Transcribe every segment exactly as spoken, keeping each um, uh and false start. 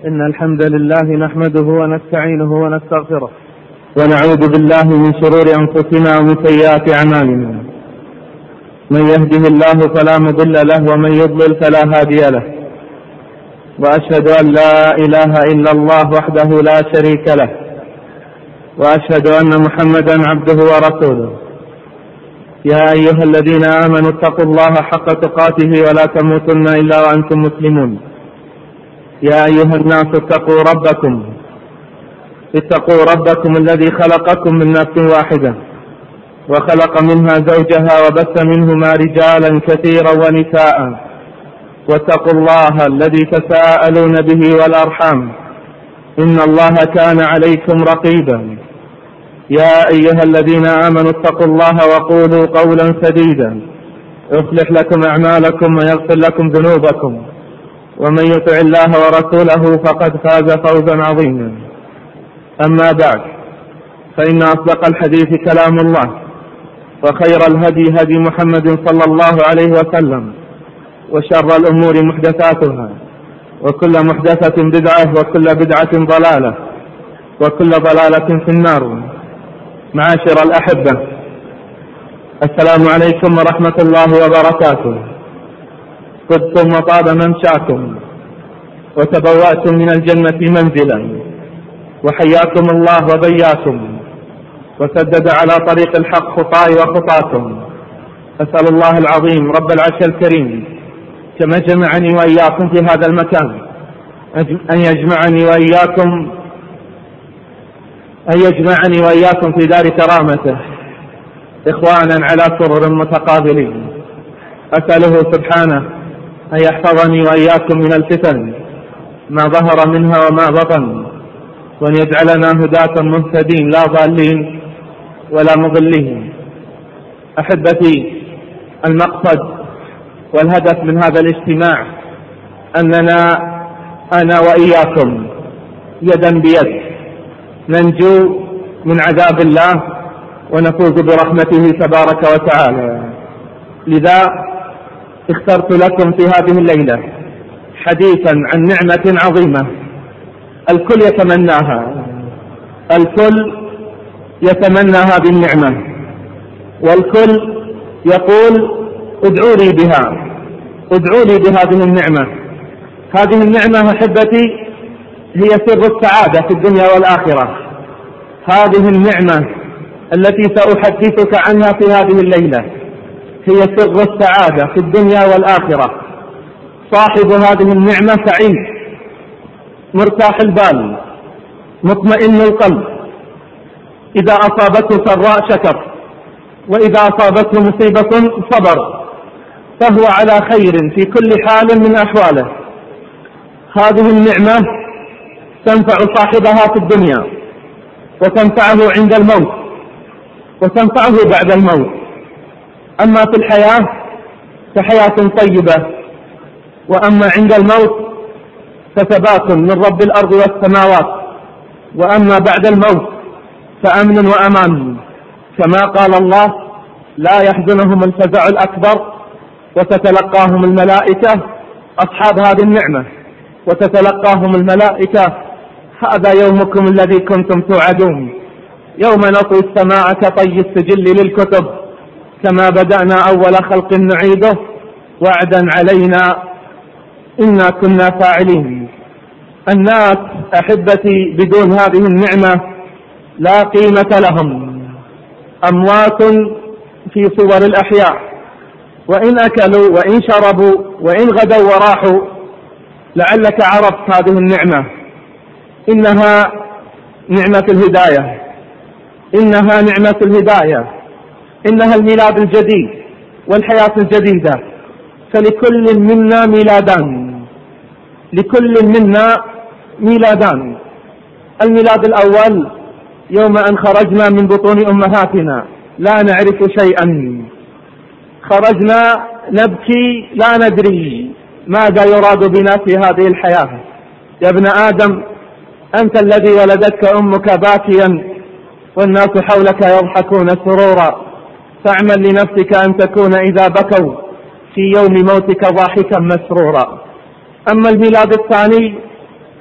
إن الحمد لله نحمده ونستعينه ونستغفره ونعوذ بالله من شرور أنفسنا ومن سيئات أعمالنا. من يهده الله فلا مضل له ومن يضلل فلا هادي له، وأشهد أن لا إله إلا الله وحده لا شريك له، وأشهد أن محمدا عبده ورسوله. يا أيها الذين آمنوا اتقوا الله حق تقاته ولا تموتن إلا وأنتم مسلمون. يا أيها الناس اتقوا ربكم اتقوا ربكم الذي خلقكم من نفس واحدة وخلق منها زوجها وبث منهما رجالا كثيرا ونساء، واتقوا الله الذي تساءلون به والأرحام إن الله كان عليكم رقيبا. يا أيها الذين آمنوا اتقوا الله وقولوا قولا سديدا يصلح لكم أعمالكم ويغفر لكم ذنوبكم، ومن يطع الله ورسوله فقد فاز فوزا عظيما. أما بعد، فإن أصدق الحديث كلام الله، وخير الهدي هدي محمد صلى الله عليه وسلم، وشر الأمور محدثاتها، وكل محدثة بدعة، وكل بدعة ضلالة، وكل ضلالة في النار. معاشر الأحبة، السلام عليكم ورحمة الله وبركاته. طبتم وطاب ممشاكم وتبوأتم من الجنة منزلا، وحياكم الله وبياكم وسدد على طريق الحق خطاي وخطاكم. أسأل الله العظيم رب العرش الكريم كما جمعني وإياكم في هذا المكان أن يجمعني وإياكم أن يجمعني وإياكم في دار كرامته إخوانا على سرر متقابلين. أسأله سبحانه أن يحفظني وإياكم من الفتن ما ظهر منها وما بطن، وأن يجعلنا هداة مهتدين لا ضالين ولا مضلين. أحبتي، المقصد والهدف من هذا الاجتماع أننا أنا وإياكم يدا بيد ننجو من عذاب الله ونفوز برحمته تبارك وتعالى. لذا اخترت لكم في هذه الليلة حديثا عن نعمة عظيمة الكل يتمناها، الكل يتمنى هذه النعمة، والكل يقول ادعوا لي بها، ادعوا لي بهذه النعمة. هذه النعمة أحبتي هي سر السعادة في الدنيا والآخرة. هذه النعمة التي سأحدثك عنها في هذه الليلة هي سر السعادة في الدنيا والآخرة. صاحب هذه النعمة سعيد مرتاح البال مطمئن القلب، إذا أصابته سراء شكر، وإذا أصابته مصيبة صبر، فهو على خير في كل حال من أحواله. هذه النعمة تنفع صاحبها في الدنيا، وتنفعه عند الموت، وتنفعه بعد الموت. أما في الحياة فحياة طيبة، وأما عند الموت فثبات من رب الأرض والسماوات، وأما بعد الموت فأمن وأمان، كما قال الله لا يحزنهم الفزع الأكبر وتتلقاهم الملائكة. أصحاب هذه النعمة وتتلقاهم الملائكة هذا يومكم الذي كنتم توعدون، يوم نطوي السماء كطي السجل للكتب كما بدأنا أول خلق نعيده وعدا علينا إنا كنا فاعلين. الناس أحبتي بدون هذه النعمة لا قيمة لهم، أموات في صور الأحياء، وإن أكلوا وإن شربوا وإن غدوا وراحوا. لعلك عرفت هذه النعمة، إنها نعمة الهداية، إنها نعمة الهداية، إنها الميلاد الجديد والحياة الجديدة. فلكل منا ميلادان، لكل منا ميلادان. الميلاد الأول يوم أن خرجنا من بطون أمهاتنا لا نعرف شيئا، خرجنا نبكي لا ندري ماذا يراد بنا في هذه الحياة. يا ابن آدم أنت الذي ولدتك أمك باكيا والناس حولك يضحكون سرورا، فاعمل لنفسك أن تكون إذا بكوا في يوم موتك ضاحكا مسرورا. أما الميلاد الثاني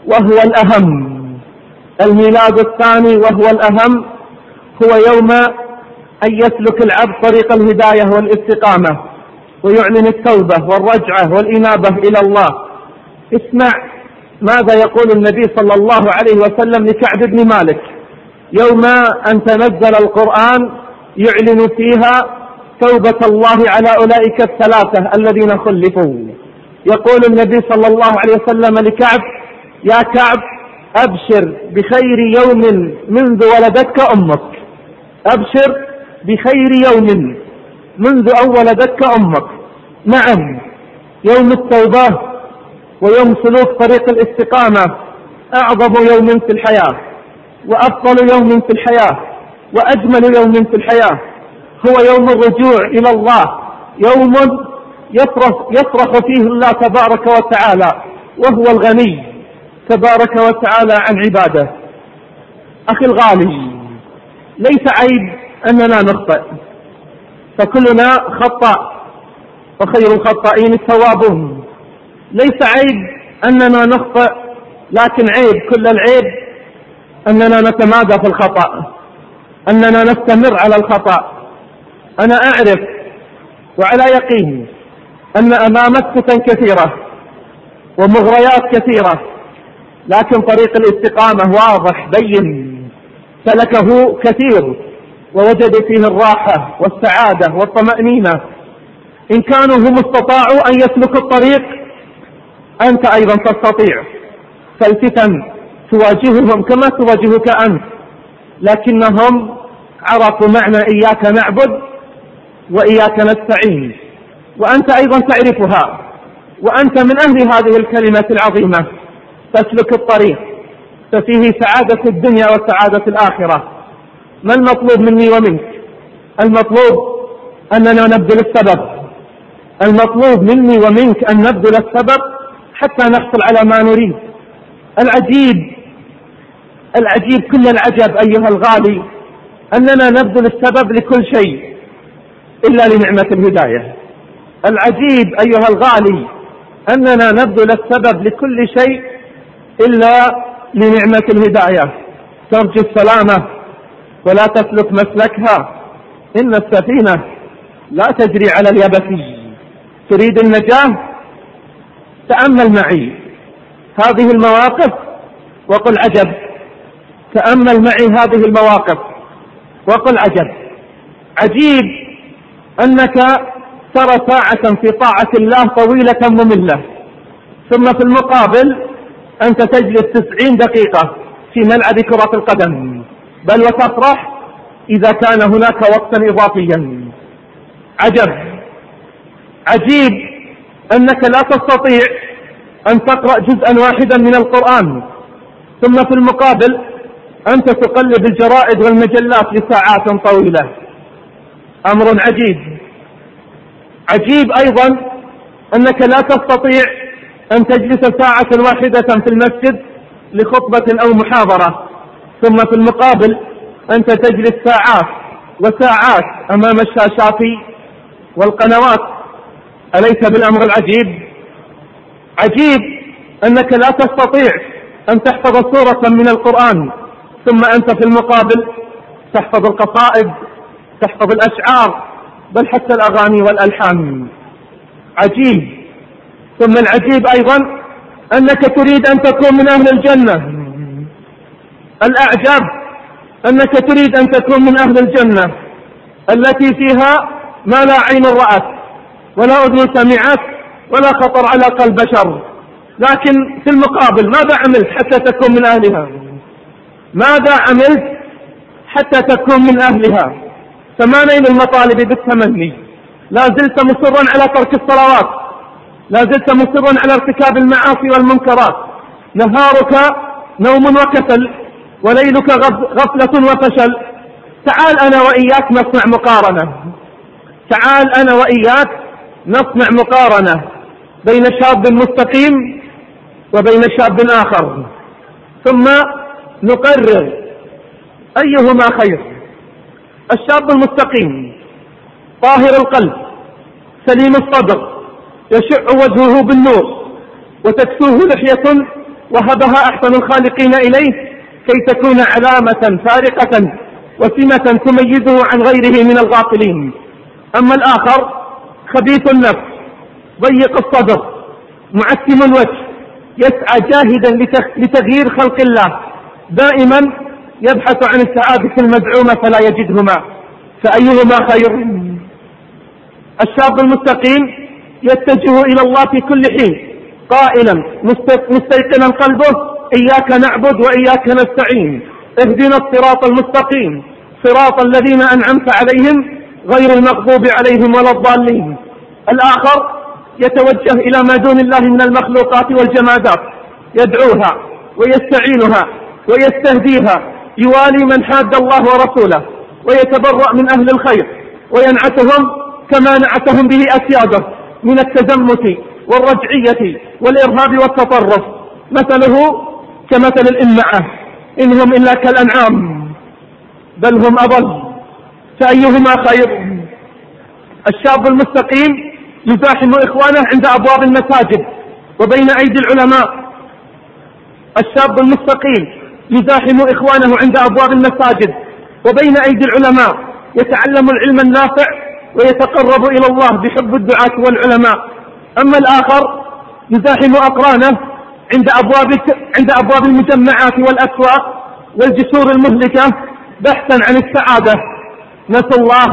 وهو الأهم. الميلاد الثاني وهو الأهم هو يوم أن يسلك العبد طريق الهداية والاستقامة ويعلن التوبة والرجعة والإنابة إلى الله. اسمع ماذا يقول النبي صلى الله عليه وسلم لكعب بن مالك يوم أن تنزل القرآن يعلن فيها توبة الله على أولئك الثلاثة الذين خلفوا. يقول النبي صلى الله عليه وسلم لكعب: يا كعب أبشر بخير يوم منذ ولدتك أمك. أبشر بخير يوم منذ أن ولدتك أمك. نعم، يوم التوبة ويوم سلوك طريق الاستقامة أعظم يوم في الحياة وأفضل يوم في الحياة وأجمل يوم في الحياة. هو يوم الرجوع إلى الله، يوم يصرخ, يصرخ فيه الله تبارك وتعالى وهو الغني تبارك وتعالى عن عباده. أخي الغالي، ليس عيب أننا نخطئ، فكلنا خطأ وخير الخطائين التوابون. ليس عيب أننا نخطئ، لكن عيب كل العيب أننا نتمادى في الخطأ، أننا نستمر على الخطأ. أنا أعرف وعلى يقين أن أمامك فتن كثيرة ومغريات كثيرة، لكن طريق الاستقامة واضح بين، سلكه كثير ووجد فيه الراحة والسعادة والطمأنينة. إن كانوا هم استطاعوا أن يسلكوا الطريق، أنت أيضا تستطيع. فالفتن تواجههم كما تواجهك أنت، لكنهم عرفوا معنى إياك نعبد وإياك نستعين، وأنت أيضا تعرفها، وأنت من أهل هذه الكلمة العظيمة. تسلك الطريق ففيه سعادة الدنيا وسعادة الآخرة. ما المطلوب مني ومنك؟ المطلوب أننا نبذل السبب. المطلوب مني ومنك أن نبذل السبب حتى نحصل على ما نريد. العجيب العجيب كل العجب أيها الغالي أننا نبذل السبب لكل شيء إلا لنعمة الهداية. العجيب أيها الغالي أننا نبذل السبب لكل شيء إلا لنعمة الهداية. ترجو السلامة ولا تسلك مسلكها، إن السفينة لا تجري على اليبس. تريد النجاة؟ تأمل معي هذه المواقف وقل عجب. تأمل معي هذه المواقف وقل عجب. عجيب أنك ترى ساعة في طاعة الله طويلة مملة، ثم في المقابل أنت تجلس تسعين دقيقة في ملعب كرة القدم، بل وتفرح إذا كان هناك وقتا إضافيا. عجب. عجيب أنك لا تستطيع أن تقرأ جزءا واحدا من القرآن، ثم في المقابل أنت تقلب الجرائد والمجلات لساعات طويلة. أمر عجيب. عجيب أيضا أنك لا تستطيع أن تجلس ساعة واحدة في المسجد لخطبة أو محاضرة، ثم في المقابل أنت تجلس ساعات وساعات أمام الشاشات والقنوات. أليس بالأمر العجيب؟ عجيب أنك لا تستطيع أن تحفظ سورة من القرآن، ثم أنت في المقابل تحفظ القصائد، تحفظ الأشعار، بل حتى الأغاني والألحان. عجيب. ثم العجيب أيضا أنك تريد أن تكون من أهل الجنة. الأعجب أنك تريد أن تكون من أهل الجنة التي فيها ما لا عين رأت ولا أذن سمعت ولا خطر على قلب بشر، لكن في المقابل ماذا عملت حتى تكون من أهلها؟ ماذا عملت حتى تكون من أهلها؟ فما نيل المطالب بالتمني؟ لا زلت مصرا على ترك الصلوات، لا زلت مصرا على ارتكاب المعاصي والمنكرات. نهارك نوم وكسل، وليلك غفلة وفشل. تعال أنا وإياك نصنع مقارنة. تعال أنا وإياك نصنع مقارنة بين شاب مستقيم وبين شاب آخر، ثم نقرر أيهما خير. الشاب المستقيم طاهر القلب سليم الصدر، يشع وجهه بالنور وتكسوه لحية وهبها أحسن الخالقين إليه كي تكون علامة فارقة وسمة تميزه عن غيره من الغافلين. أما الآخر خبيث النفس ضيق الصدر معتم الوجه يسعى جاهدا لتغيير خلق الله، دائما يبحث عن السعادة المزعومة فلا يجدهما، فأيهما خير؟ الشاب المستقيم يتجه إلى الله في كل حين قائلا مستيقنا قلبه إياك نعبد وإياك نستعين اهدنا الصراط المستقيم صراط الذين أنعمت عليهم غير المغضوب عليهم ولا الضالين. الآخر يتوجه إلى ما دون الله من المخلوقات والجمادات يدعوها ويستعينها ويستهديها، يوالي من حاد الله ورسوله ويتبرأ من أهل الخير وينعتهم كما نعتهم به أسياده من التزمت والرجعية والإرهاب والتطرف، مثله كمثل الإمعة إنهم إلا كالأنعام بل هم أضل، فأيهما خير؟ الشاب المستقيم يزاحم إخوانه عند أبواب المساجد وبين أيدي العلماء. الشاب المستقيم يزاحم إخوانه عند أبواب المساجد وبين أيدي العلماء يتعلم العلم النافع ويتقرب إلى الله بحب الدعاة والعلماء. أما الآخر يزاحم أقرانه عند أبواب عند أبواب المجمعات والأسواق والجسور المهلكة بحثا عن السعادة، نسوا الله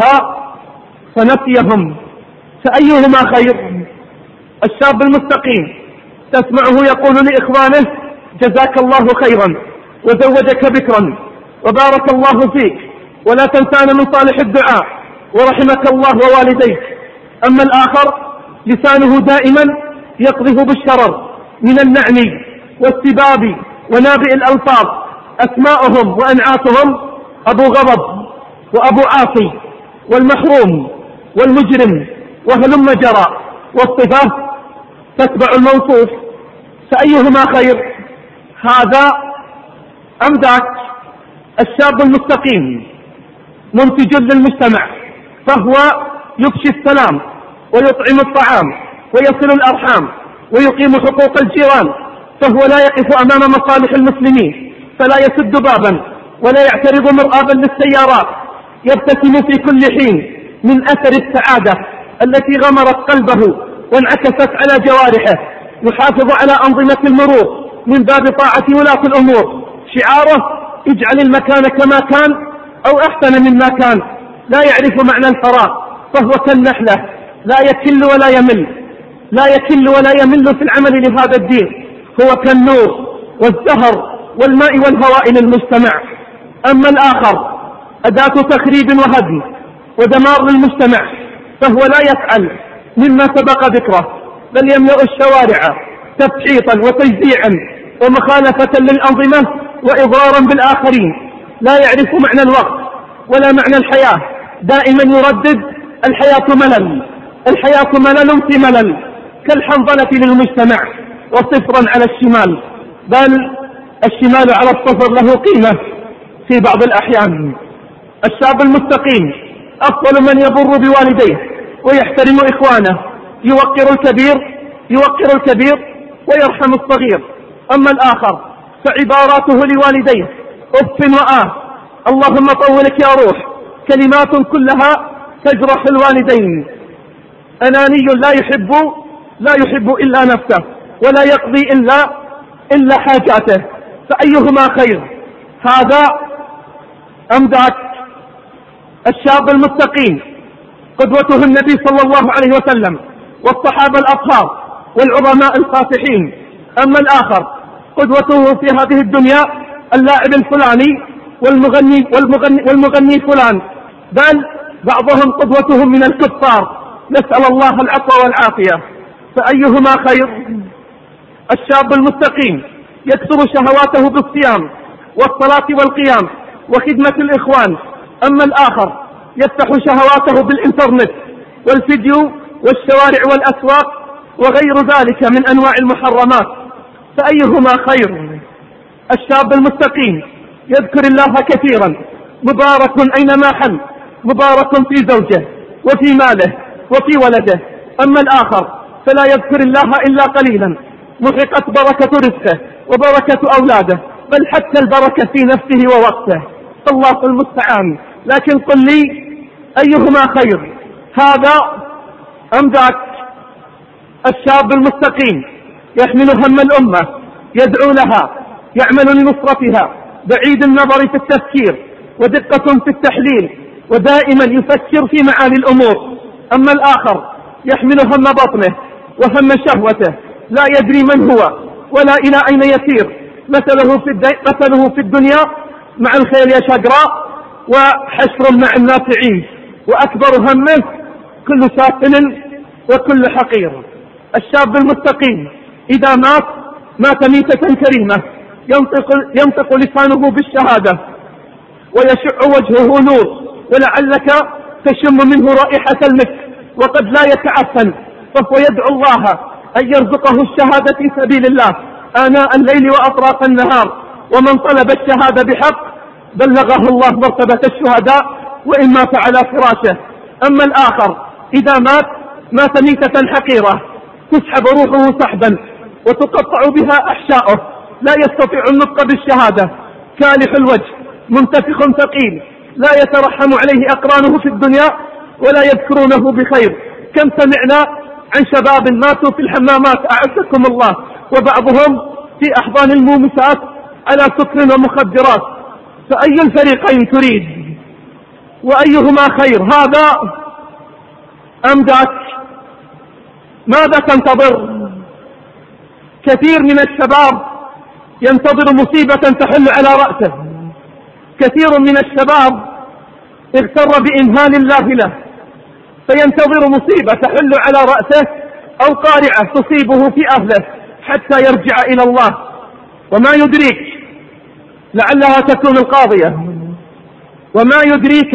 فنسيهم، فأيهما خير؟ الشاب المستقيم تسمعه يقول لإخوانه جزاك الله خيرا وزوجك بكرا وبارك الله فيك ولا تنسانا من صالح الدعاء ورحمك الله ووالديك. أما الآخر لسانه دائما يقذف بالشرر من النعم والسباب ونابئ الألفاظ، أسماؤهم وأنعاتهم أبو غضب وأبو عاصي والمحروم والمجرم وهلم جرى، والصفة تتبع الموصوف، فأيهما خير؟ هذا أم ذاك؟ الشاب المستقيم منتج للمجتمع، فهو يفشي السلام ويطعم الطعام ويصل الأرحام ويقيم حقوق الجيران، فهو لا يقف أمام مصالح المسلمين فلا يسد بابا ولا يعترض مرآبا للسيارات، يبتسم في كل حين من أثر السعادة التي غمرت قلبه وانعكست على جوارحه، يحافظ على أنظمة المرور من باب طاعة ولاة الأمور، شعاره اجعل المكان كما كان أو أحسن مما كان، لا يعرف معنى الفراغ، فهو كالنحلة لا يكل ولا يمل لا يكل ولا يمل في العمل لهذا الدين، هو كالنور والزهر والماء والهواء للمجتمع. أما الآخر أداة تخريب وهدم ودمار للمجتمع، فهو لا يفعل مما سبق ذكره بل يملأ الشوارع تفحيطا وتجزيعا ومخالفة للأنظمة وإضرارا بالآخرين، لا يعرف معنى الوقت ولا معنى الحياة، دائما يردد الحياة ملل الحياة ملل في ملل، كالحنظلة للمجتمع وصفرا على الشمال، بل الشمال على الصفر له قيمة في بعض الأحيان. الشاب المستقيم أفضل من يبر بوالديه ويحترم إخوانه، يوقر الكبير يوقر الكبير ويرحم الصغير. أما الآخر فعباراته لوالديه أف وآه، اللهم طولك يا روح، كلمات كلها تجرح الوالدين. أناني لا يحب لا يحب إلا نفسه ولا يقضي إلا إلا حاجاته، فأيهما خير؟ هذا أم ذاك؟ الشاب المستقيم قدوته النبي صلى الله عليه وسلم والصحابة الأطهار والعظماء الفاتحين. أما الآخر قدوته في هذه الدنيا اللاعب الفلاني والمغني, والمغني, والمغني فلان، بل بعضهم قدوتهم من الكفار، نسأل الله العفو والعافية، فأيهما خير؟ الشاب المستقيم يكسر شهواته بالصيام والصلاة والقيام وخدمة الإخوان. أما الآخر يفتح شهواته بالإنترنت والفيديو والشوارع والأسواق وغير ذلك من أنواع المحرمات، فأيهما خير؟ الشاب المستقيم يذكر الله كثيرا، مبارك أينما حل، مبارك في زوجه وفي ماله وفي ولده. أما الآخر فلا يذكر الله إلا قليلا، محقت بركة رزقه وبركة أولاده، بل حتى البركة في نفسه ووقته. الله المستعان. لكن قل لي أيهما خير، هذا أم ذاك؟ الشاب المستقيم يحمل هم الأمة، يدعو لها، يعمل لنصرتها، بعيد النظر في التفكير ودقة في التحليل، ودائما يفكر في معالي الأمور. أما الآخر يحمل هم بطنه وهم شهوته، لا يدري من هو ولا إلى أين يسير. مثله في, مثله في الدنيا مع الخيل شقراء، وحشر مع الناس عيش، وأكبر همه كل سافل وكل حقير. الشاب المستقيم إذا مات مات ميتة كريمة، ينطق, ينطق لسانه بالشهادة ويشع وجهه نور، ولعلك تشم منه رائحة المسك وقد لا يتعفن، فهو يدعو الله أن يرزقه الشهادة في سبيل الله آناء الليل وأطراف النهار. ومن طلب الشهادة بحق بلغه الله مرتبة الشهداء وإن مات على فراشه. أما الآخر إذا مات مات ميتة حقيرة، تسحب روحه سحبا وتقطع بها أحشاؤه، لا يستطيع النطق بالشهادة، كالح الوجه، منتفخ ثقيل، لا يترحم عليه أقرانه في الدنيا ولا يذكرونه بخير. كم سمعنا عن شباب ماتوا في الحمامات أعزكم الله، وبعضهم في أحضان المومسات على سكر ومخدرات. فأي الفريقين تريد وأيهما خير، هذا أم ذاك؟ ماذا تنتظر؟ كثير من الشباب ينتظر مصيبة تحل على رأسه، كثير من الشباب اغتر بإمهال الله له فينتظر مصيبة تحل على رأسه أو قارعة تصيبه في أهله حتى يرجع إلى الله، وما يدريك لعلها تكون القاضية، وما يدريك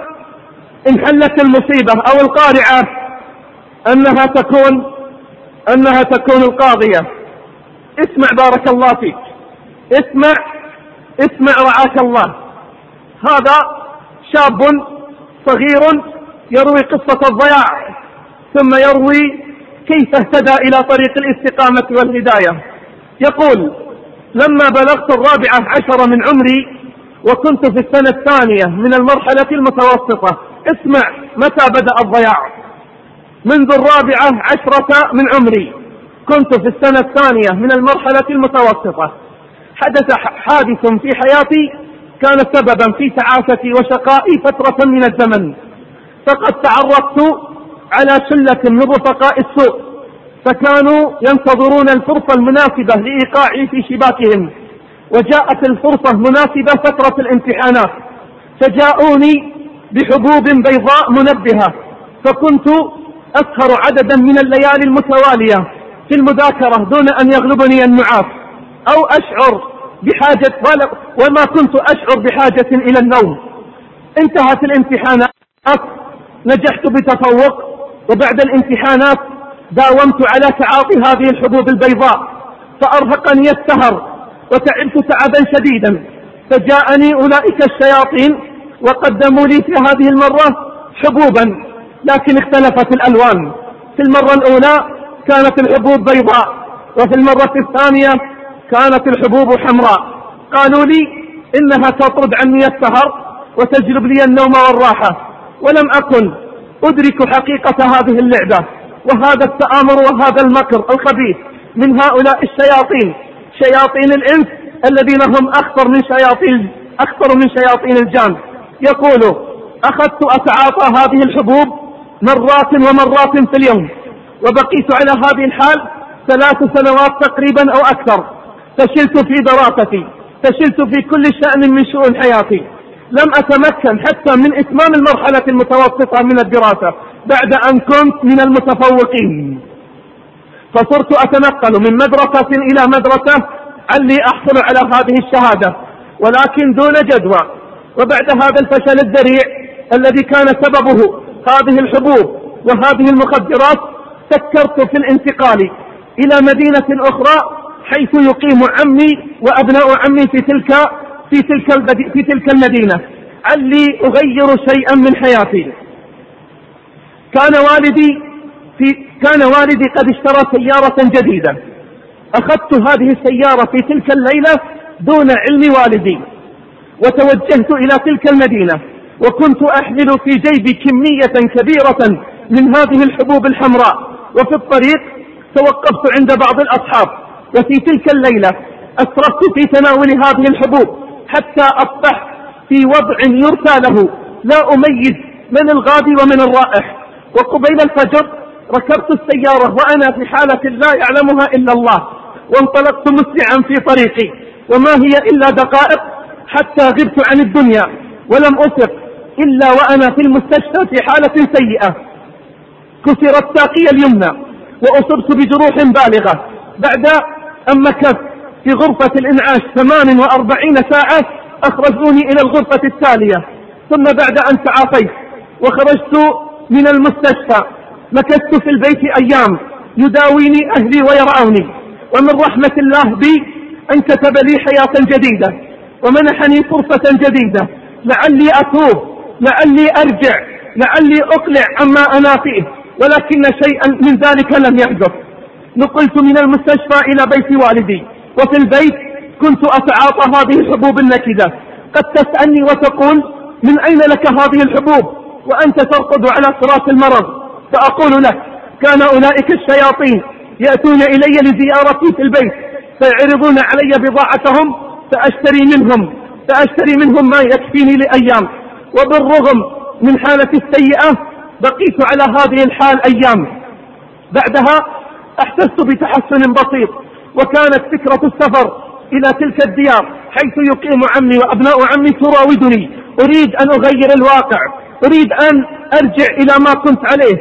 إن حلت المصيبة أو القارعة أنها تكون أنها تكون القاضية. اسمع بارك الله فيك، اسمع اسمع رعاك الله. هذا شاب صغير يروي قصة الضياع، ثم يروي كيف اهتدى إلى طريق الاستقامة والهداية. يقول: لما بلغت الرابعة عشر من عمري وكنت في السنة الثانية من المرحلة المتوسطة. اسمع متى بدأ الضياع: منذ الرابعة عشرة من عمري كنت في السنة الثانية من المرحلة المتوسطة. حدث حادث في حياتي كان سببا في تعاستي وشقائي فترة من الزمن، فقد تعرضت على شلة من رفقاء السوء، فكانوا ينتظرون الفرصة المناسبة لإيقاعي في شباكهم، وجاءت الفرصة مناسبة فترة الامتحانات، فجاءوني بحبوب بيضاء منبهة، فكنت أسهر عددا من الليالي المتوالية في المذاكرة دون أن يغلبني النعاس أو أشعر بحاجة، وما كنت أشعر بحاجة إلى النوم. انتهت الامتحانات، نجحت بتفوق، وبعد الامتحانات داومت على تعاطي هذه الحبوب البيضاء، فأرهقني السهر وتعبت تعبا شديدا، فجاءني أولئك الشياطين وقدموا لي في هذه المرة حبوبا، لكن اختلفت الألوان. في المرة الأولى كانت الحبوب بيضاء، وفي المرة الثانية كانت الحبوب حمراء. قالوا لي إنها تطرد عني السهر وتجلب لي النوم والراحة، ولم أكن أدرك حقيقة هذه اللعبة وهذا التآمر وهذا المكر الخبيث من هؤلاء الشياطين، شياطين الإنس الذين هم أخطر من شياطين أخطر من شياطين الجان. يقول: أخذت أتعاطى هذه الحبوب مرات ومرات في اليوم، وبقيت على هذه الحال ثلاث سنوات تقريبا أو أكثر. فشلت في دراستي، فشلت في كل شأن من شؤون حياتي، لم أتمكن حتى من إتمام المرحلة المتوسطة من الدراسة بعد أن كنت من المتفوقين، فصرت أتنقل من مدرسة إلى مدرسة علي أحصل على هذه الشهادة، ولكن دون جدوى. وبعد هذا الفشل الذريع الذي كان سببه هذه الحبوب وهذه المخدرات، فكرت في الانتقال إلى مدينة أخرى حيث يقيم عمي وأبناء عمي في تلك في تلك في تلك المدينة، علي أغير شيئا من حياتي. كان والدي في كان والدي قد اشترى سيارة جديدة، أخذت هذه السيارة في تلك الليلة دون علم والدي، وتوجهت إلى تلك المدينة، وكنت أحمل في جيبي كمية كبيرة من هذه الحبوب الحمراء. وفي الطريق توقفت عند بعض الأصحاب، وفي تلك الليلة أسرفت في تناول هذه الحبوب حتى أصبح في وضع يرثى له، لا أميز من الغادي ومن الرائح. وقبيل الفجر ركبت السيارة وأنا في حالة لا يعلمها إلا الله، وانطلقت مسرعا في طريقي، وما هي إلا دقائق حتى غبت عن الدنيا، ولم أفق إلا وأنا في المستشفى في حالة سيئة. كسرت ساقي اليمنى وأصبت بجروح بالغة. بعد أن مكثت في غرفة الإنعاش ثمان وأربعين ساعة أخرجوني إلى الغرفة التالية. ثم بعد أن تعافيت وخرجت من المستشفى مكثت في البيت أيام يداويني أهلي ويرعوني. ومن رحمة الله بي أن كتب لي حياة جديدة ومنحني فرصة جديدة، لعلي أتوب، لعلي أرجع، لعلي أقلع عما أنا فيه، ولكن شيئا من ذلك لم يحدث. نقلت من المستشفى إلى بيت والدي، وفي البيت كنت أتعاطى هذه الحبوب النكدة. قد تسألني وتقول: من أين لك هذه الحبوب وأنت ترقد على فراش المرض؟ فأقول لك: كان أولئك الشياطين يأتون إلي لزيارتي في البيت، فيعرضون علي بضاعتهم، فأشتري منهم فأشتري منهم ما يكفيني لأيام. وبالرغم من حالتي السيئة بقيت على هذه الحال أيام. بعدها أحسست بتحسن بسيط، وكانت فكرة السفر إلى تلك الديار حيث يقيم عمي وأبناء عمي تراودني. أريد أن أغير الواقع، أريد أن أرجع إلى ما كنت عليه.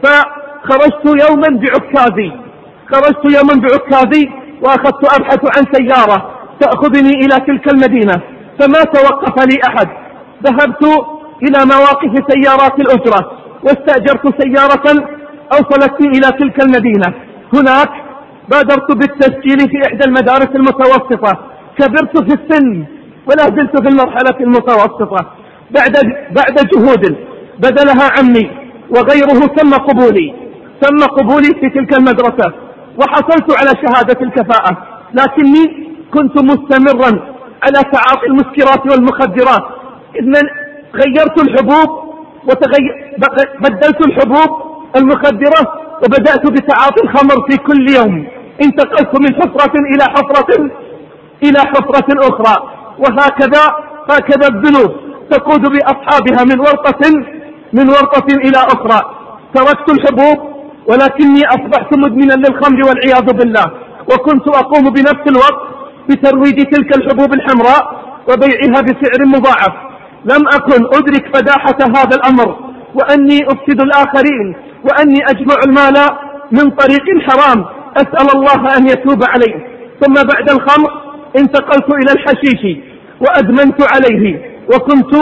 فخرجت يوما بعكازي خرجت يوما بعكازي وأخذت أبحث عن سيارة تأخذني إلى تلك المدينة، فما توقف لي أحد. ذهبت إلى مواقف سيارات الأجرة واستأجرت سيارة أوصلتني إلى تلك المدينة. هناك بادرت بالتسجيل في إحدى المدارس المتوسطة. كبرت في السن ولا زلت في المرحلة المتوسطة. بعد بعد جهود بذلها عمي وغيره تم قبولي تم قبولي في تلك المدرسة، وحصلت على شهادة الكفاءة. لكني كنت مستمرا على تعاطي المسكرات والمخدرات، إذن غيرت الحبوب وبدلت الحبوب المخدرة وبدأت بتعاطي الخمر في كل يوم. انتقلت من حفرة إلى حفرة إلى حفرة أخرى، وهكذا هكذا الذنوب تقود بأصحابها من ورطة من ورطة إلى أخرى. تركت الحبوب ولكني أصبحت مدمنا للخمر والعياذ بالله، وكنت أقوم بنفس الوقت بترويج تلك الحبوب الحمراء وبيعها بسعر مضاعف. لم أكن أدرك فداحة هذا الأمر، وأني أفسد الآخرين، وأني أجمع المال من طريق حرام. أسأل الله أن يتوب عليه. ثم بعد الخمر انتقلت إلى الحشيش وأدمنت عليه، وكنت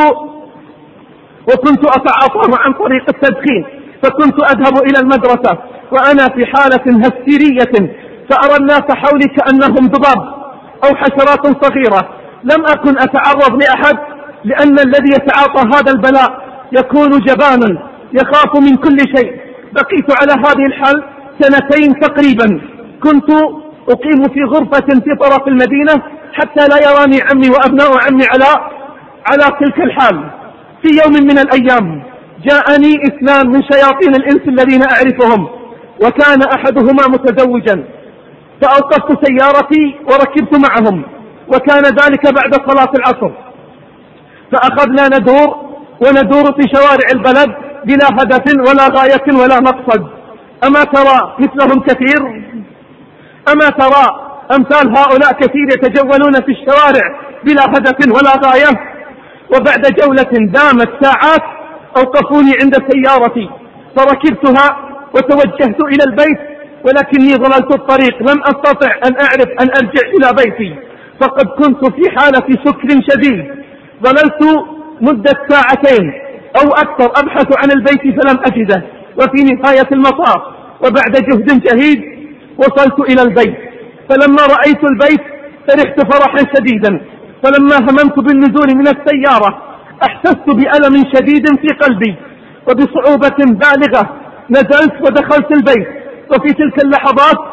وكنت أتعاطاه عن طريق التدخين. فكنت أذهب إلى المدرسة وأنا في حالة هستيرية، فأرى الناس حولي كأنهم ضباب أو حشرات صغيرة. لم أكن أتعرض لأحد، لأن الذي يتعاطى هذا البلاء يكون جبانا يخاف من كل شيء. بقيت على هذه الحال سنتين تقريبا. كنت أقيم في غرفة في طرف المدينة حتى لا يراني عمي وأبناء عمي على على تلك الحال. في يوم من الأيام جاءني اثنان من شياطين الإنس الذين أعرفهم، وكان أحدهما متزوجا، فأوقفت سيارتي وركبت معهم، وكان ذلك بعد صلاة العصر. فأخذنا ندور وندور في شوارع البلد بلا هدف ولا غاية ولا مقصد. أما ترى مثلهم كثير؟ أما ترى أمثال هؤلاء كثير يتجولون في الشوارع بلا هدف ولا غاية؟ وبعد جولة دامت ساعات أوقفوني عند سيارتي، فركبتها وتوجهت إلى البيت، ولكني ضللت الطريق، لم أستطع أن أعرف أن أرجع إلى بيتي، فقد كنت في حالة سكر شديد. ظللت مدة ساعتين أو أكثر أبحث عن البيت فلم أجده، وفي نهاية المطاف وبعد جهد جهيد وصلت إلى البيت. فلما رأيت البيت فرحت فرحا شديدا، فلما هممت بالنزول من السيارة أحسست بألم شديد في قلبي، وبصعوبة بالغة نزلت ودخلت البيت. وفي تلك اللحظات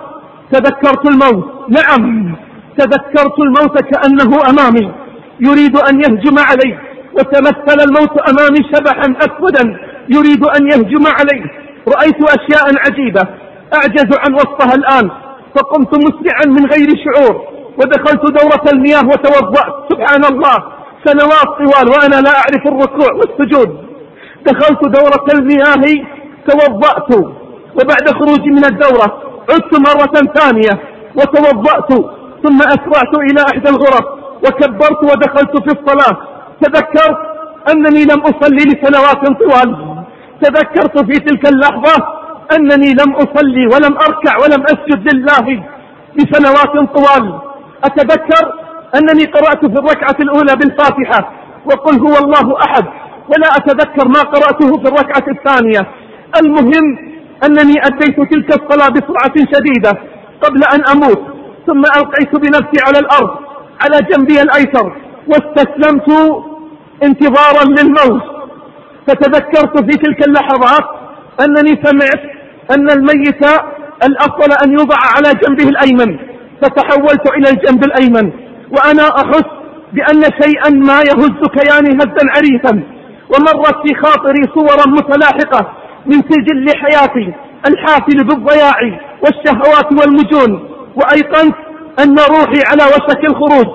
تذكرت الموت، نعم تذكرت الموت كأنه أمامي يريد أن يهجم علي، وتمثل الموت أمامي شبحا أسودا يريد أن يهجم علي. رأيت أشياء عجيبة أعجز عن وصفها الآن، فقمت مسرعا من غير شعور ودخلت دورة المياه وتوضأت. سبحان الله، سنوات طوال وأنا لا أعرف الركوع والسجود. دخلت دورة المياه توضأت، وبعد خروجي من الدورة عدت مرة ثانية وتوضأت، ثم أسرعت إلى إحدى الغرف وكبرت ودخلت في الصلاة. تذكرت أنني لم أصلي لسنوات طوال، تذكرت في تلك اللحظة أنني لم أصلي ولم أركع ولم أسجد لله لسنوات طوال. أتذكر أنني قرأت في الركعة الأولى بالفاتحة وقل هو الله أحد، ولا أتذكر ما قرأته في الركعة الثانية. المهم أنني أديت تلك الصلاة بسرعة شديدة قبل أن أموت، ثم ألقيت بنفسي على الأرض على جنبي الأيسر واستسلمت انتظارا للموت. فتذكرت في تلك اللحظات أنني سمعت أن الميت الأفضل أن يوضع على جنبه الأيمن، فتحولت إلى الجنب الأيمن وأنا أحس بأن شيئا ما يهز كياني هزا عريفا، ومرت في خاطري صورا متلاحقة من سجل حياتي الحافل بالضياع والشهوات والمجون، وأيقنت أن روحي على وشك الخروج.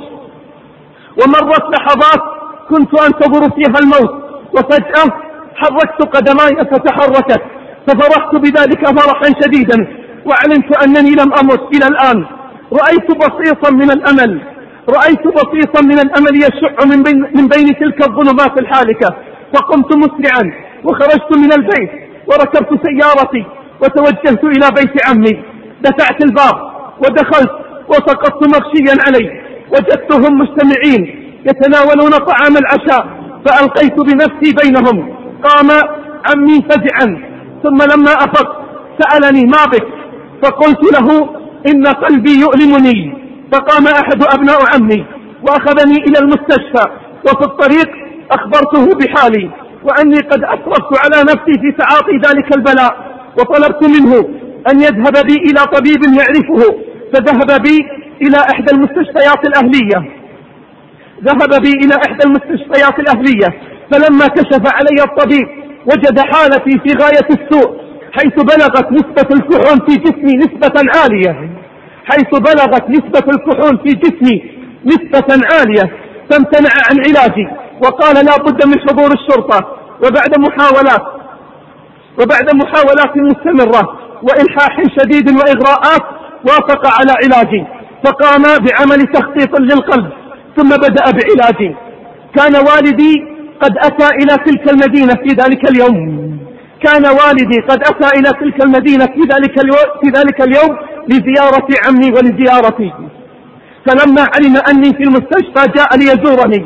ومرت لحظات كنت أنتظر فيها الموت، وفجأة حركت قدماي فتحركت، ففرحت بذلك فرحا شديدا وعلمت أنني لم أمت إلى الآن. رأيت بصيصا من الأمل، رأيت بصيصا من الأمل يشع من بين, من بين تلك الظلمات الحالكة. فقمت مسرعا وخرجت من البيت وركبت سيارتي وتوجهت إلى بيت عمي. دفعت الباب ودخلت وسقطت مغشيا علي، وجدتهم مجتمعين يتناولون طعام العشاء، فألقيت بنفسي بينهم. قام عمي فزعا، ثم لما أفقت سألني ما بك؟ فقلت له إن قلبي يؤلمني. فقام أحد أبناء عمي وأخذني إلى المستشفى، وفي الطريق أخبرته بحالي وأني قد أسرفت على نفسي في تعاطي ذلك البلاء، وطلبت منه أن يذهب بي إلى طبيب يعرفه، فذهب بي إلى إحدى المستشفيات الأهلية ذهب بي إلى إحدى المستشفيات الأهلية فلما كشف علي الطبيب وجد حالتي في غاية السوء، حيث بلغت نسبة الكحول في جسمي نسبة عالية حيث بلغت نسبة الكحول في جسمي نسبة عالية فامتنع عن علاجي وقال لا بد من حضور الشرطة. وبعد محاولات وبعد محاولات مستمرة وإلحاح شديد وإغراءات وافق على علاجي، فقام بعمل تخطيط للقلب ثم بدأ بعلاجي. كان والدي قد أتى إلى تلك المدينة في ذلك اليوم كان والدي قد أتى إلى تلك المدينة في ذلك اليوم, في ذلك اليوم لزيارة عمي ولزيارتي. فلما علم أني في المستشفى جاء ليزورني،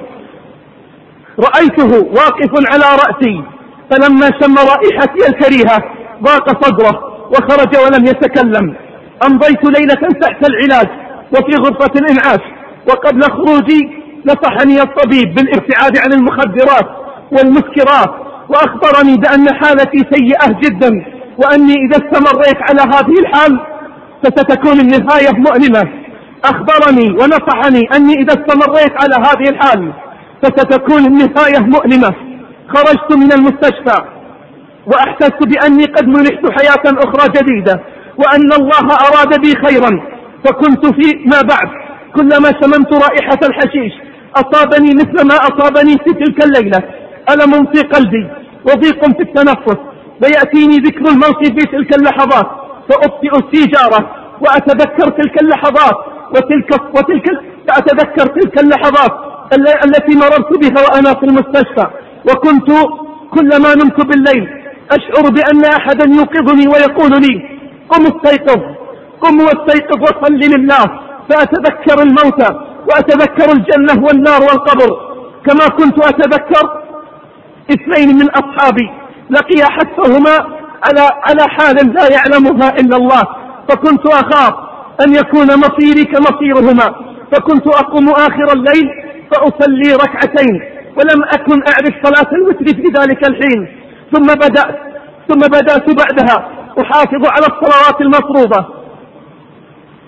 رأيته واقف على رأسي، فلما شم رائحتي الكريهة ضاق صدره وخرج ولم يتكلم. أمضيت ليلة تحت العلاج وفي غرفة الإنعاش، وقبل خروجي نصحني الطبيب بالابتعاد عن المخدرات والمسكرات، وأخبرني بأن حالتي سيئة جدا، وأني إذا استمريت على هذه الحال فستكون النهاية مؤلمة. أخبرني ونصحني أني إذا استمريت على هذه الحال فستكون النهاية مؤلمة. خرجت من المستشفى وأحسست بأني قد منحت حياة أخرى جديدة، وأن الله أراد بي خيرا. فكنت في ما بعد كلما شممت رائحة الحشيش أصابني مثل ما أصابني في تلك الليلة ألم في قلبي وضيق في التنفس، ويأتيني ذكر الموت في تلك اللحظات فأبطئ السيجارة وأتذكر تلك اللحظات وتلك وتلك أتذكر تلك اللحظات التي مررت بها وأنا في المستشفى. وكنت كلما نمت بالليل أشعر بأن أحدا يوقظني ويقول لي قم استيقظ قم واستيقظ وصل لله. فأتذكر الموت وأتذكر الجنة والنار والقبر، كما كنت أتذكر اثنين من أصحابي لقي حتفهما على على حال لا يعلمها إلا الله، فكنت أخاف أن يكون مصيري كمصيرهما، فكنت أقوم آخر الليل فأصلي ركعتين، ولم أكن أعرف صلاة الوتر في ذلك الحين. ثم بدأت ثم بدأت بعدها أحافظ على الصلوات المفروضة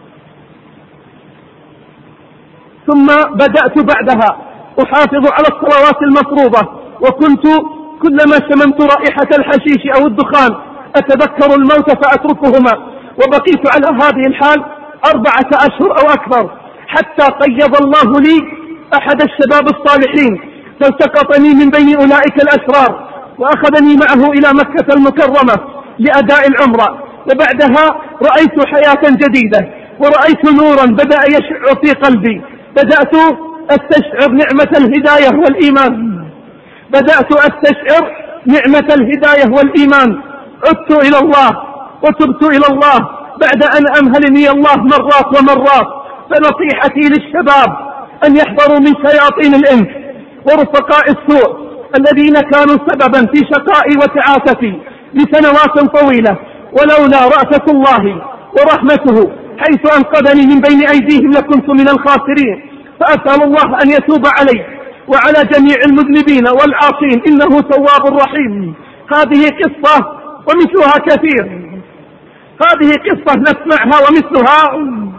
ثم بدأت بعدها أحافظ على الصلوات المفروضة، وكنت كلما شممت رائحة الحشيش أو الدخان أتذكر الموت فأتركهما، وبقيت على هذه الحال أربعة أشهر أو أكثر، حتى قيض الله لي أحد الشباب الصالحين فالتقطني من بين أولئك الأشرار وأخذني معه إلى مكة المكرمة لأداء العمرة. وبعدها رأيت حياة جديدة ورأيت نورا بدأ يشع في قلبي، بدأت أستشعر نعمة الهداية والإيمان بدأت أستشعر نعمة الهداية والإيمان عدت إلى الله وتبت إلى الله بعد أن أمهلني الله مرات ومرات. فنصيحتي للشباب أن يحذروا من شياطين الإنس ورفقاء السوء الذين كانوا سببا في شقائي وتعاستي لسنوات طويلة، ولولا رأفة الله ورحمته حيث أنقذني من بين أيديهم لكنت من الخاسرين. فأسأل الله أن يتوب علي وعلى جميع المذنبين والعاصين إنه تواب رحيم. هذه قصة ومثلها كثير، هذه قصة نسمعها ومثلها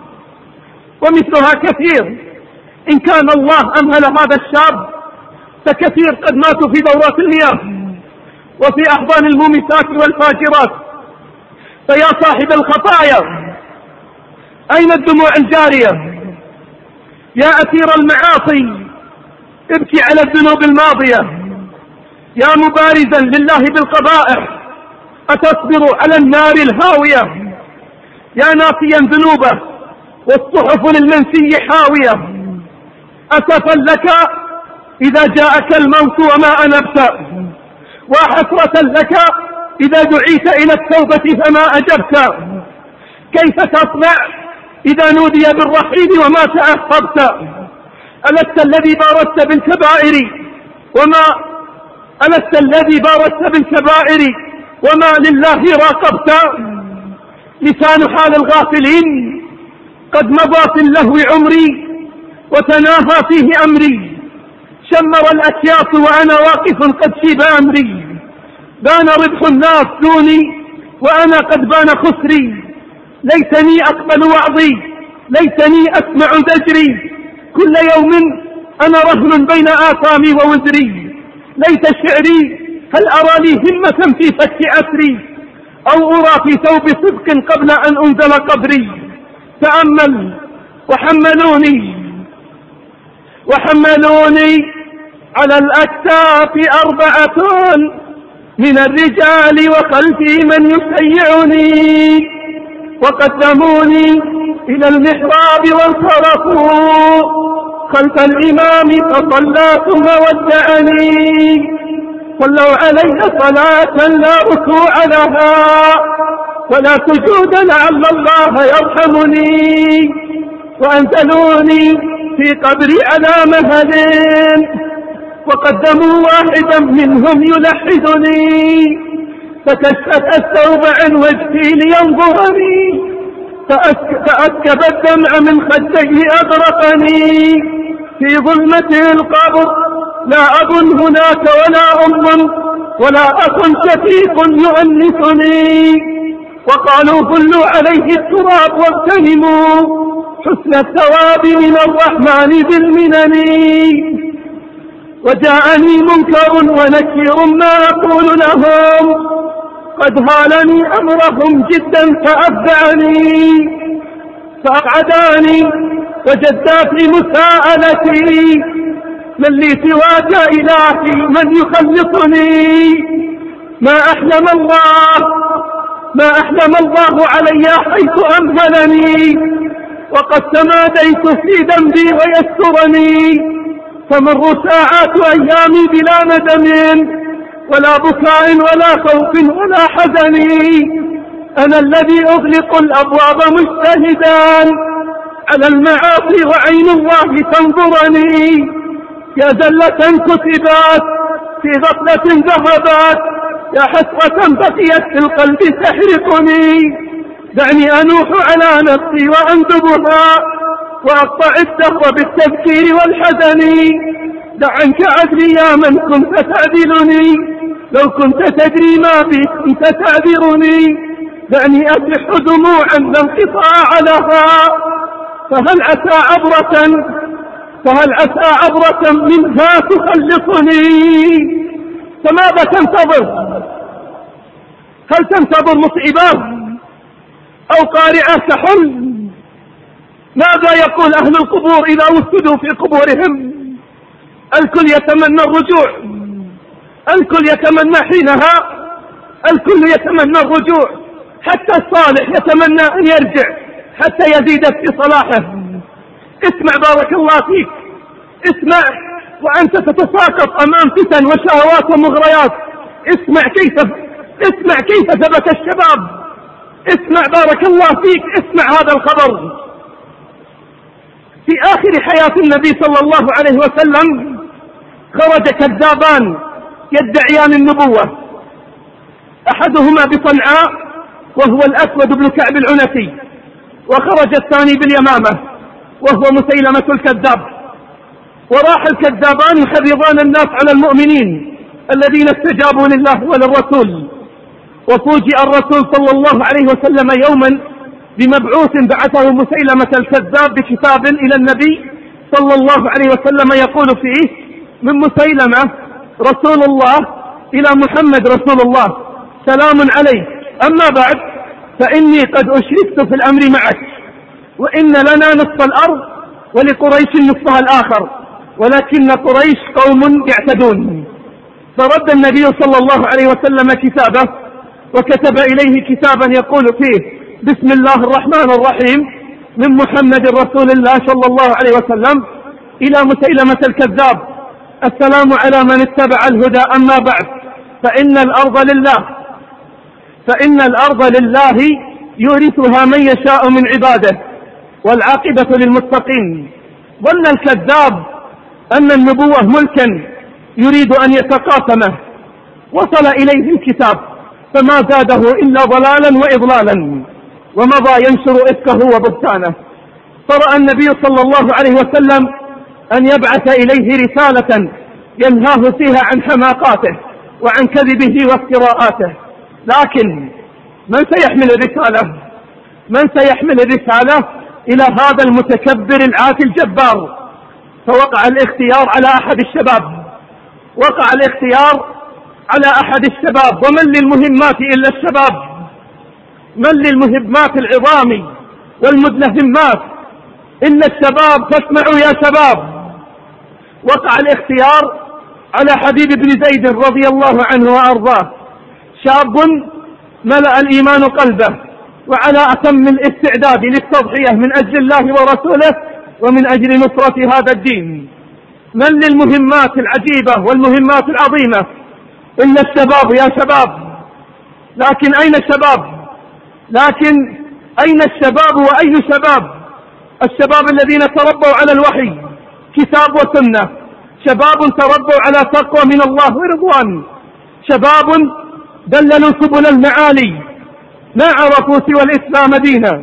ومثلها كثير. إن كان الله أمهل هذا الشاب فكثير قد ماتوا في دورات المياه وفي أحضان المومسات والفاجرات. فيا صاحب الخطايا أين الدموع الجارية؟ يا أثير المعاصي ابكي على الذنوب الماضية. يا مبارزا لله بالقبائح أتصبر على النار الهاوية؟ يا ناسيا ذنوبه والصحف للمنسي حاوية، أسفا لك إذا جاءك الموت وما أنبت، وحسرة لك إذا دعيت إلى التوبة فما أجبت. كيف تصنع إذا نودي بالرحيل وما تأخرت؟ ألست الذي بارزت بالكبائر وما ألست الذي بارزت بالكبائر وما لله راقبت؟ لسان حال الغافلين قد مضى في اللهو عمري وتناهى فيه أمري، شمر الأكياس وأنا واقف قد شيب أمري، بان ربح الناس دوني وأنا قد بان خسري، ليتني أقبل وعظي ليتني أسمع زجري، كل يوم أنا رهن بين آثامي ووزري، ليت شعري هل أرى لي همة في فك أسري أو أرى في ثوب صدق قبل أن أنزل قبري. تأمل وحملوني وحملوني على الأكتاف أربعة من الرجال وخلفي من يشيعني، وقدموني إلى المحراب وانصرفوا خلف الإمام فصلى ثم ودعني، صلوا علي صلاة لا ركوع لها ولا سجود لعل الله يرحمني، وأنزلوني في قبري على مهل وقدموا واحدا منهم يلحدني، فكشفت الثوب عن وجهي لينظرني فأسكب الدمع من خديه أغرقني، في ظلمة القبر لا أب هناك ولا أم ولا أخ شفيق يؤنسني، وقالوا بلوا عليه التراب واغتنموا حسن الثواب من الرحمن بالمنن. وجاءني منكر ونكير ما أقول لهم، قد هالني أمرهم جدا فأبدعني فأقعداني وجدا في مساءلتي، من لي سواك إلهي من يخلصني، ما أحلم الله ما أحلم الله علي حيث أمهلني، وقد تماديت في ذنبي ويسترني، فمر ساعات أيامي بلا ندم ولا بكاء ولا خوف ولا حزن، أنا الذي أغلق الأبواب مجتهدا على المعاصي وعين الله تنظرني، يا زلة كتبات في غفلة ذهبت، يا حسرة بقيت في القلب تحرقني، دعني أنوح على نفسي وأندبها وأقطع الدهر بالتفكير والحزن، دع عنك عدلي يا من كنت تعدلني، لو كنت تدري ما بي كنت تعذرني، دعني أسح دموعا لا انقطاع لها، فهل عسى عبرة فهل عسى عبرة منها تخلصني. فماذا تنتظر؟ هل تنتظر مصيبة أو قارعة كحل؟ ماذا يقول أهل القبور إذا وسدوا في قبورهم؟ الكل يتمنى الرجوع، الكل يتمنى حينها، الكل يتمنى الرجوع، حتى الصالح يتمنى أن يرجع حتى يزيد في صلاحه. اسمع بارك الله فيك، اسمع وأنت تتساقط أمام فتن وشهوات ومغريات. اسمع كيف اسمع كيف ثبت الشباب. اسمع بارك الله فيك، اسمع هذا الخبر. في آخر حياة النبي صلى الله عليه وسلم خرج كذابان يدعيان النبوة، أحدهما بصنعاء وهو الأسود بن كعب العنسي، وخرج الثاني باليمامة وهو مسيلمة الكذاب. وراح الكذابان يحرضان الناس على المؤمنين الذين استجابوا لله وللرسول. وفوجئ الرسول صلى الله عليه وسلم يوما بمبعوث بعثه مسيلمة الكذاب بكتاب إلى النبي صلى الله عليه وسلم يقول فيه: من مسيلمة رسول الله إلى محمد رسول الله، سلام عليك، أما بعد فإني قد أشركت في الأمر معك، وإن لنا نصف الأرض ولقريش نصفها الآخر، ولكن قريش قوم يعتدون. فرد النبي صلى الله عليه وسلم كتابه وكتب إليه كتابا يقول فيه: بسم الله الرحمن الرحيم، من محمد رسول الله صلى الله عليه وسلم إلى مسيلمة الكذاب، السلام على من اتبع الهدى، أما بعد فإن الأرض لله فإن الأرض لله يورثها من يشاء من عباده، والعاقبة للمتقين. ظن الكذاب أن النبوة ملكا يريد أن يتقاسمه، وصل إليه الكتاب فما زاده إلا ضلالا وإضلالا، ومضى ينشر إفكه وبهتانه. فرأى النبي صلى الله عليه وسلم أن يبعث إليه رسالة ينهاه فيها عن حماقاته وعن كذبه وافتراءاته. لكن من سيحمل الرسالة؟ من سيحمل الرسالة إلى هذا المتكبر العاتي الجبار؟ فوقع الاختيار على أحد الشباب، وقع الاختيار على أحد الشباب. ومن للمهمات إلا الشباب؟ من للمهمات العظام والمدلهمات إلا الشباب؟ فاسمعوا يا شباب. وقع الاختيار على حبيب بن زيد رضي الله عنه وأرضاه، شاب ملأ الإيمان قلبه وعلى أتم الاستعداد للتضحية من أجل الله ورسوله ومن أجل نصرة هذا الدين. من للمهمات العجيبة والمهمات العظيمة إلا الشباب يا شباب. لكن أين الشباب؟ لكن أين الشباب وأي شباب؟ الشباب الذين تربوا على الوحي كتاب وسنة، شباب تربوا على تقوى من الله ورضوان، شباب دللوا سبل المعالي، ما عرفوا سوى الإسلام دينا،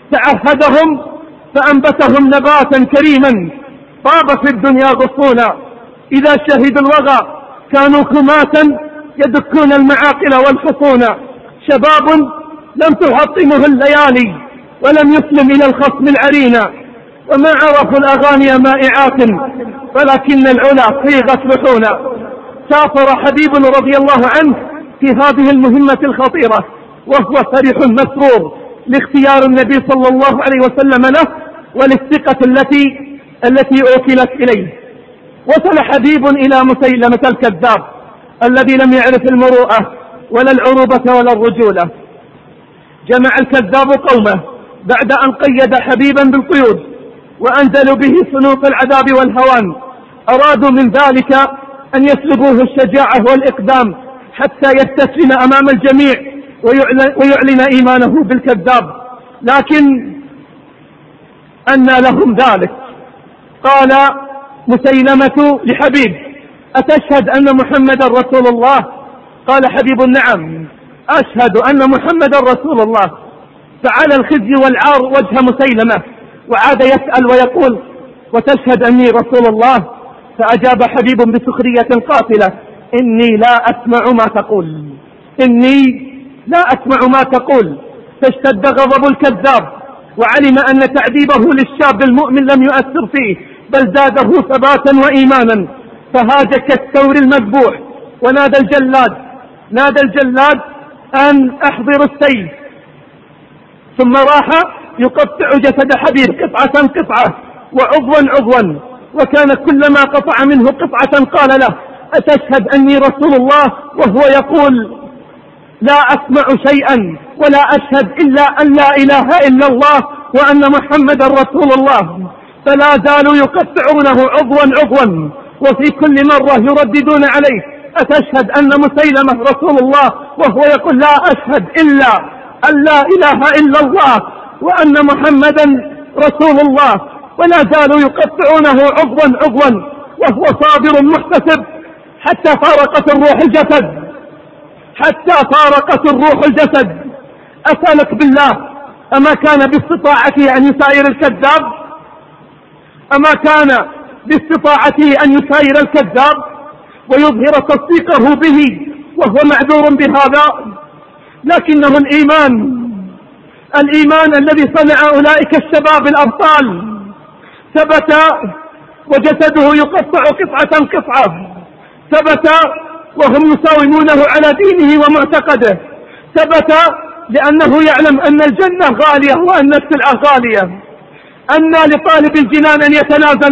تعهدهم فأنبتهم نباتا كريما طاب في الدنيا غصونا. إذا شهدوا الوغى كانوا كماتا يدكون المعاقل والحصون، شباب لم تحطمه الليالي ولم يسلم إلى الخصم العرينا، وما عرفوا الأغاني مائعات ولكن العلا صيغت لحونا. سافر حبيب رضي الله عنه في هذه المهمة الخطيرة وهو فرح مسرور لاختيار النبي صلى الله عليه وسلم له وللثقة التي التي أوكلت إليه. وصل حبيب إلى مسيلمة الكذاب الذي لم يعرف المروءة ولا العروبة ولا الرجولة. جمع الكذاب قومه بعد أن قيد حبيبا بالقيود وأنزلوا به صنوف العذاب والهوان. أرادوا من ذلك أن يسلبوه الشجاعة والإقدام حتى يستسلم أمام الجميع ويعلن, ويعلن إيمانه بالكذاب. لكن أنى لهم ذلك. قال مسيلمة لحبيب: أتشهد أن محمد رسول الله؟ قال حبيب: نعم أشهد أن محمد رسول الله. فعلى الخزي والعار وجه مسيلمة وعاد يسأل ويقول: وتشهد أني رسول الله؟ فأجاب حبيب بسخرية قاتلة: إني لا أسمع ما تقول، إني لا أسمع ما تقول. فاشتد غضب الكذاب وعلم أن تعذيبه للشاب المؤمن لم يؤثر فيه، بل زاده ثباتا وإيمانا، فهاج كالثور المذبوح. ونادى الجلاد نادى الجلاد أن أحضر السيف، ثم راح يقطع جسد حبيب قطعة قطعة وعضوا عضوا، وكان كلما قطع منه قطعة قال له: أتشهد أني رسول الله؟ وهو يقول: لا أسمع شيئا ولا أشهد إلا أن لا إله إلا الله وأن محمدا رسول الله. فلا زالوا يقطعونه عضوا عضوا، وفي كل مرة يرددون عليه: أتشهد أن مسيلمة رسول الله؟ وهو يقول: لا أشهد إلا أن لا إله إلا الله وأن محمدا رسول الله. ولا زالوا يقطعونه عضوا عضوا وهو صابر محتسب حتى فارقت الروح الجسد حتى فارقت الروح الجسد. أسألك بالله، أما كان باستطاعته أن يساير الكذاب؟ أما كان باستطاعته أن يساير الكذاب ويظهر تصديقه به وهو معذور بهذا؟ لكنه الإيمان الإيمان الذي صنع أولئك الشباب الأبطال ثبت، وجسده يقطع قطعة قطعة، ثبت وهم يساومونه على دينه ومعتقده، ثبت لأنه يعلم أن الجنة غالية وأن السلعة غالية. أن لطالب الجنان أن يتنازل،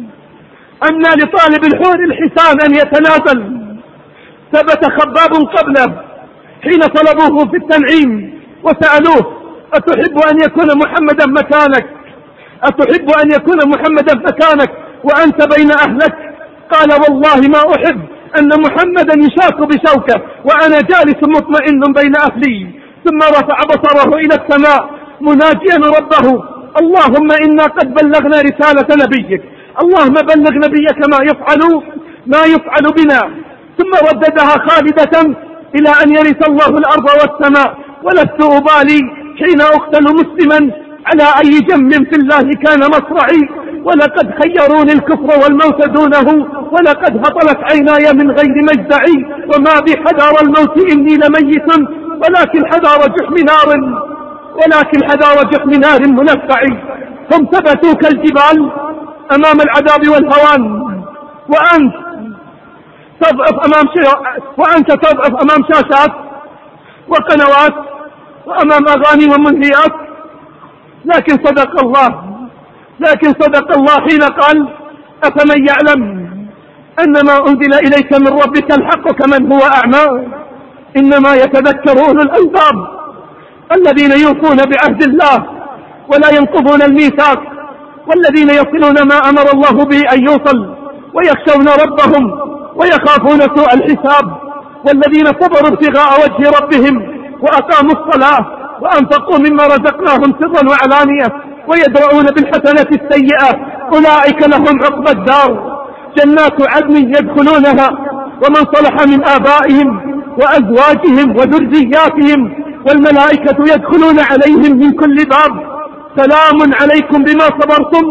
أن لطالب الحور الحسان أن يتنازل. ثبت خباب قبله حين طلبوه في التنعيم وسألوه: أتحب أن يكون محمدا مكانك؟ أتحب أن يكون محمدا مكانك وأنت بين أهلك؟ قال: والله ما أحب أن محمدا يشاك بشوكه وأنا جالس مطمئن بين أهلي. ثم رفع بصره إلى السماء مناجيا ربه: اللهم إنا قد بلغنا رسالة نبيك، اللهم بلغ نبيك ما يفعل ما يفعل بنا. ثم رددها خالدة إلى أن يرث الله الأرض والسماء، ولست أبالي حين أقتل مسلما على أي جنب في الله كان مصرعي، ولقد خيروني الكفر والموت دونه، ولقد هطلت عيناي من غير مجدعي، وما بحذار الموت إني لميت، ولكن حذار جحم نار ولكن حذار جحم نار منفعي. هم ثبتوا كالجبال أمام العذاب والهوان، وأنت تضعف أمام وأنت تضعف أمام شاشات وقنوات وأمام أغاني ومنهيات. لكن صدق الله لكن صدق الله حين قال: أفمن يعلم أن ما أنزل إليك من ربك الحق كمن هو أعمى. إنما يتذكر أولو الألباب الذين يوفون بعهد الله ولا ينقضون الميثاق، والذين يصلون ما أمر الله به أن يوصل، ويخشون ربهم ويخافون سوء الحساب، والذين صبروا ابتغاء وجه ربهم وأقاموا الصلاة وأنفقوا مما رزقناهم سرا وعلانية ويدرؤون بالحسنة السيئة أولئك لهم عقبى الدار، جنات عدن يدخلونها ومن صلح من آبائهم وأزواجهم وذرياتهم، والملائكة يدخلون عليهم من كل باب. سلام عليكم بما صبرتم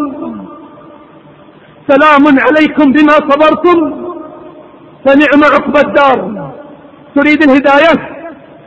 سلام عليكم بما صبرتم فنعم عقبى الدار. تريد الهداية؟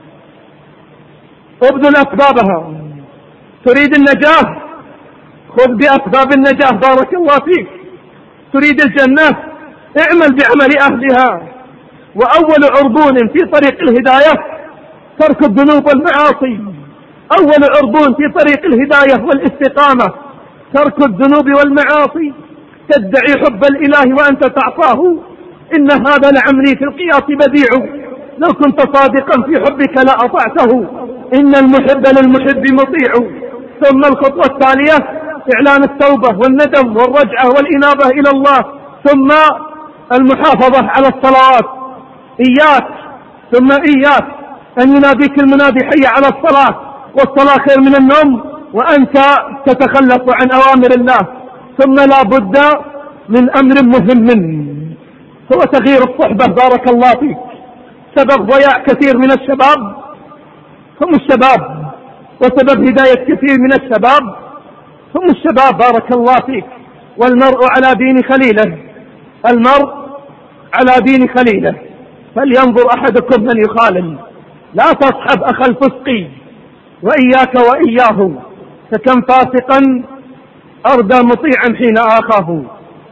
ابذل أسبابها. تريد النجاة؟ خذ بأسباب النجاة، بارك الله فيك. تريد الجنة؟ اعمل بعمل أهلها. وأول عربون في طريق الهداية ترك الذنوب والمعاصي. أول عربون في طريق الهداية والاستقامة ترك الذنوب والمعاصي. تدعي حب الإله وأنت تعصاه، إن هذا لعمري في القياس بديع، لو كنت صادقا في حبك لأطعته، إن المحب للمحب مطيع. ثم الخطوة التالية إعلان التوبة والندم والرجعة والإنابة إلى الله، ثم المحافظة على الصلوات. إياك ثم إياك أن يناديك المنادي: حي على الصلاة، والصلاة خير من النوم، وأنت تتخلف عن أوامر الله. ثم لا بد من أمر مهم هو تغيير الصحبة، بارك الله فيك. سبب ضياع كثير من الشباب هم الشباب، وسبب هداية كثير من الشباب هم الشباب، بارك الله فيك. والمرء على دين خليله المرء على دين خليله فلينظر أحدكم من يخالل. لا تصحب أخا الفسق وإياك وإياه، فكم فاسقا أردى مطيعا حين آخاه.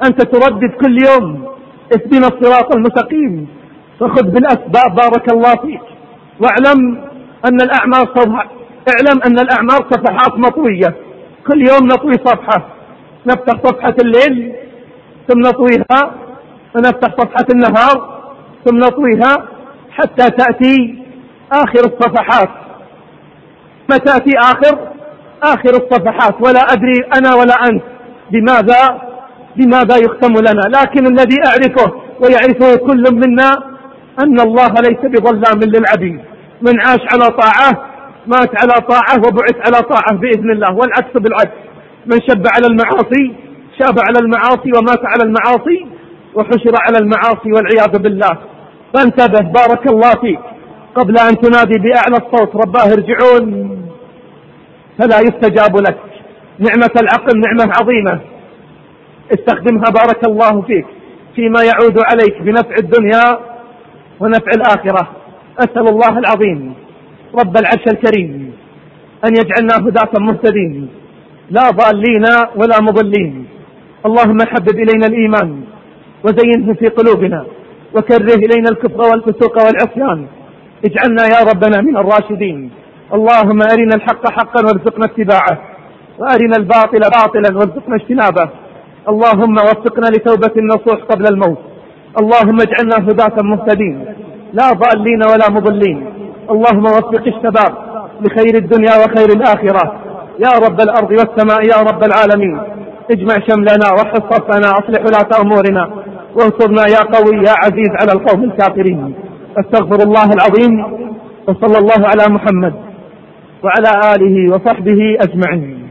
أنت تردد كل يوم اهدنا الصراط المستقيم، فخذ بالأسباب بارك الله فيك. واعلم أن الأعمار صفحة، اعلم أن الأعمار صفحات مطوية، كل يوم نطوي صفحة، نفتح صفحة الليل ثم نطويها، ونفتح صفحة النهار ثم نطويها، حتى تأتي آخر الصفحات. ما تأتي آخر آخر الصفحات ولا أدري أنا ولا أنت بماذا بماذا يختم لنا، لكن الذي أعرفه ويعرفه كل منا أن الله ليس بظلام للعبيد. من عاش على طاعة مات على طاعة وبعث على طاعة بإذن الله، والعكس بالعكس. من شب على المعاصي شاب على المعاصي ومات على المعاصي وحشر على المعاصي والعياذ بالله. فانتبه بارك الله فيك، قبل أن تنادي بأعلى الصوت رباه ارجعون فلا يستجاب لك. نعمة العقل نعمة عظيمة، استخدمها بارك الله فيك فيما يعود عليك بنفع الدنيا ونفع الآخرة. أسأل الله العظيم رب العرش الكريم أن يجعلنا هداة مهتدين لا ضالين ولا مضلين. اللهم حبب إلينا الإيمان وزينه في قلوبنا، وكره إلينا الكفر والفسوق والعصيان، اجعلنا يا ربنا من الراشدين. اللهم أرنا الحق حقا وارزقنا اتباعه، وأرنا الباطل باطلا وارزقنا اجتنابه. اللهم وفقنا لتوبة النصوح قبل الموت. اللهم اجعلنا هداة مهتدين لا ضالين ولا مضلين. اللهم وفق الشباب لخير الدنيا وخير الآخرة يا رب الأرض والسماء يا رب العالمين. اجمع شملنا وحص صفنا، أصلح ولاة أمورنا، وانصرنا يا قوي يا عزيز على القوم الكافرين. استغفر الله العظيم، وصلى الله على محمد وعلى آله وصحبه أجمعين.